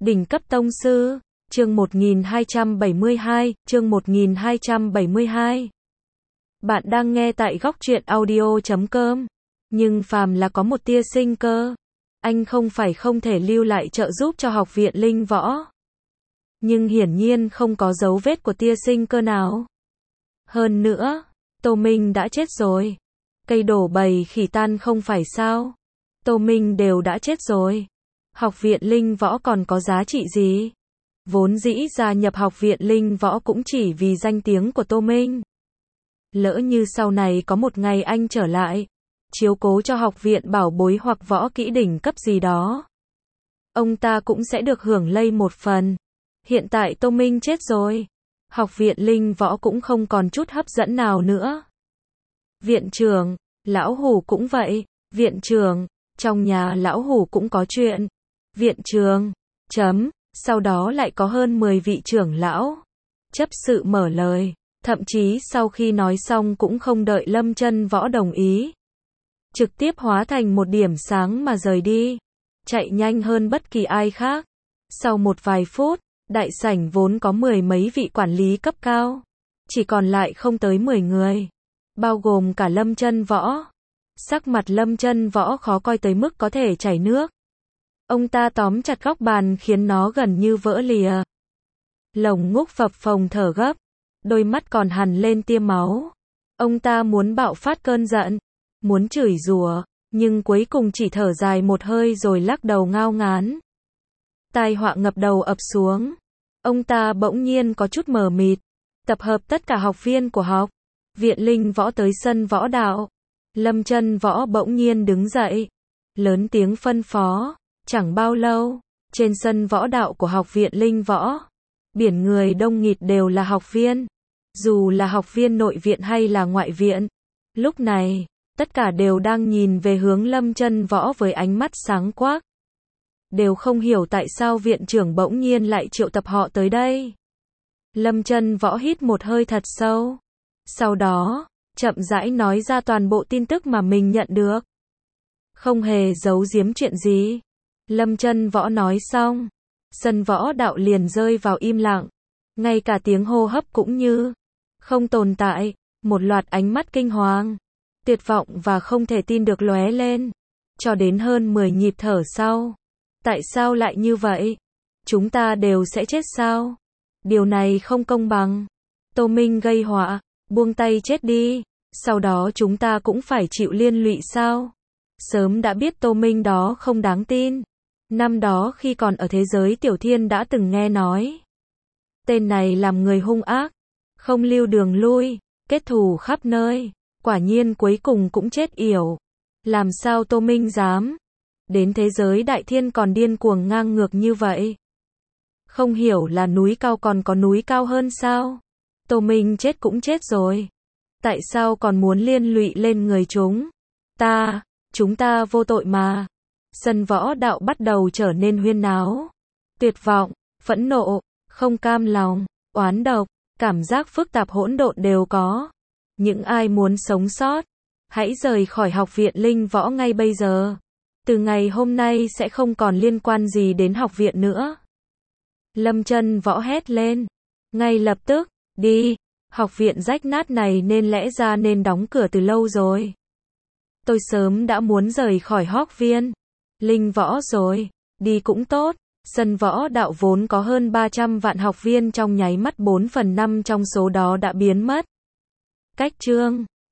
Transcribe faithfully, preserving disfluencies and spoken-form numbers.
Đỉnh cấp tông sư, chương một nghìn hai trăm bảy mươi hai, chương một nghìn hai trăm bảy mươi hai. Bạn đang nghe tại góc truyện audio chấm com. Nhưng phàm là có một tia sinh cơ, anh không phải không thể lưu lại trợ giúp cho học viện Linh Võ. Nhưng hiển nhiên không có dấu vết của tia sinh cơ nào. Hơn nữa, Tô Minh đã chết rồi. Cây đổ bầy khỉ tan không phải sao? Tô Minh đều đã chết rồi. Học viện Linh Võ còn có giá trị gì? Vốn dĩ gia nhập học viện Linh Võ cũng chỉ vì danh tiếng của Tô Minh. Lỡ như sau này có một ngày anh trở lại, chiếu cố cho học viện bảo bối hoặc võ kỹ đỉnh cấp gì đó, ông ta cũng sẽ được hưởng lây một phần. Hiện tại Tô Minh chết rồi, học viện Linh Võ cũng không còn chút hấp dẫn nào nữa. Viện trưởng, lão Hủ cũng vậy. Viện trưởng, trong nhà lão Hủ cũng có chuyện. Viện trưởng, chấm, sau đó lại có hơn mười vị trưởng lão. Chấp sự mở lời, thậm chí sau khi nói xong cũng không đợi Lâm Chân Võ đồng ý. Trực tiếp hóa thành một điểm sáng mà rời đi. Chạy nhanh hơn bất kỳ ai khác. Sau một vài phút, đại sảnh vốn có mười mấy vị quản lý cấp cao, chỉ còn lại không tới mười người. Bao gồm cả Lâm Chân Võ. Sắc mặt Lâm Chân Võ khó coi tới mức có thể chảy nước. Ông ta tóm chặt góc bàn khiến nó gần như vỡ lìa. Lồng ngúc phập phồng thở gấp, đôi mắt còn hằn lên tia máu. Ông ta muốn bạo phát cơn giận, muốn chửi rủa, nhưng cuối cùng chỉ thở dài một hơi rồi lắc đầu ngao ngán. Tai họa ngập đầu ập xuống. Ông ta bỗng nhiên có chút mờ mịt. Tập hợp tất cả học viên của học viện Linh Võ tới sân võ đạo. Lâm Chân Võ bỗng nhiên đứng dậy, lớn tiếng phân phó. Chẳng bao lâu, trên sân võ đạo của học viện Linh Võ, biển người đông nghịt đều là học viên. Dù là học viên nội viện hay là ngoại viện, lúc này, tất cả đều đang nhìn về hướng Lâm Chân Võ với ánh mắt sáng quắc. Đều không hiểu tại sao viện trưởng bỗng nhiên lại triệu tập họ tới đây. Lâm Chân Võ hít một hơi thật sâu. Sau đó, chậm rãi nói ra toàn bộ tin tức mà mình nhận được. Không hề giấu giếm chuyện gì. Lâm Chân Võ nói xong, sân võ đạo liền rơi vào im lặng. Ngay cả tiếng hô hấp cũng như không tồn tại. Một loạt ánh mắt kinh hoàng, tuyệt vọng và không thể tin được lóe lên. Cho đến hơn mười nhịp thở sau. Tại sao lại như vậy? Chúng ta đều sẽ chết sao? Điều này không công bằng. Tô Minh gây họa, buông tay chết đi. Sau đó chúng ta cũng phải chịu liên lụy sao? Sớm đã biết Tô Minh đó không đáng tin. Năm đó khi còn ở thế giới Tiểu Thiên đã từng nghe nói. Tên này làm người hung ác, không lưu đường lui, kết thù khắp nơi. Quả nhiên cuối cùng cũng chết yểu. Làm sao Tô Minh dám? Đến thế giới Đại Thiên còn điên cuồng ngang ngược như vậy. Không hiểu là núi cao còn có núi cao hơn sao? Tô Minh chết cũng chết rồi. Tại sao còn muốn liên lụy lên người chúng? Ta, chúng ta vô tội mà. Sân võ đạo bắt đầu trở nên huyên náo. Tuyệt vọng, phẫn nộ, không cam lòng, oán độc, cảm giác phức tạp hỗn độn đều có. Những ai muốn sống sót, hãy rời khỏi học viện Linh Võ ngay bây giờ. Từ ngày hôm nay sẽ không còn liên quan gì đến học viện nữa. Lâm Chân Võ hét lên. Ngay lập tức, đi. Học viện rách nát này nên lẽ ra nên đóng cửa từ lâu rồi. Tôi sớm đã muốn rời khỏi học viện Linh Võ rồi. Đi cũng tốt. Sân võ đạo vốn có hơn ba trăm vạn học viên, trong nháy mắt bốn phần năm trong số đó đã biến mất. Cách chương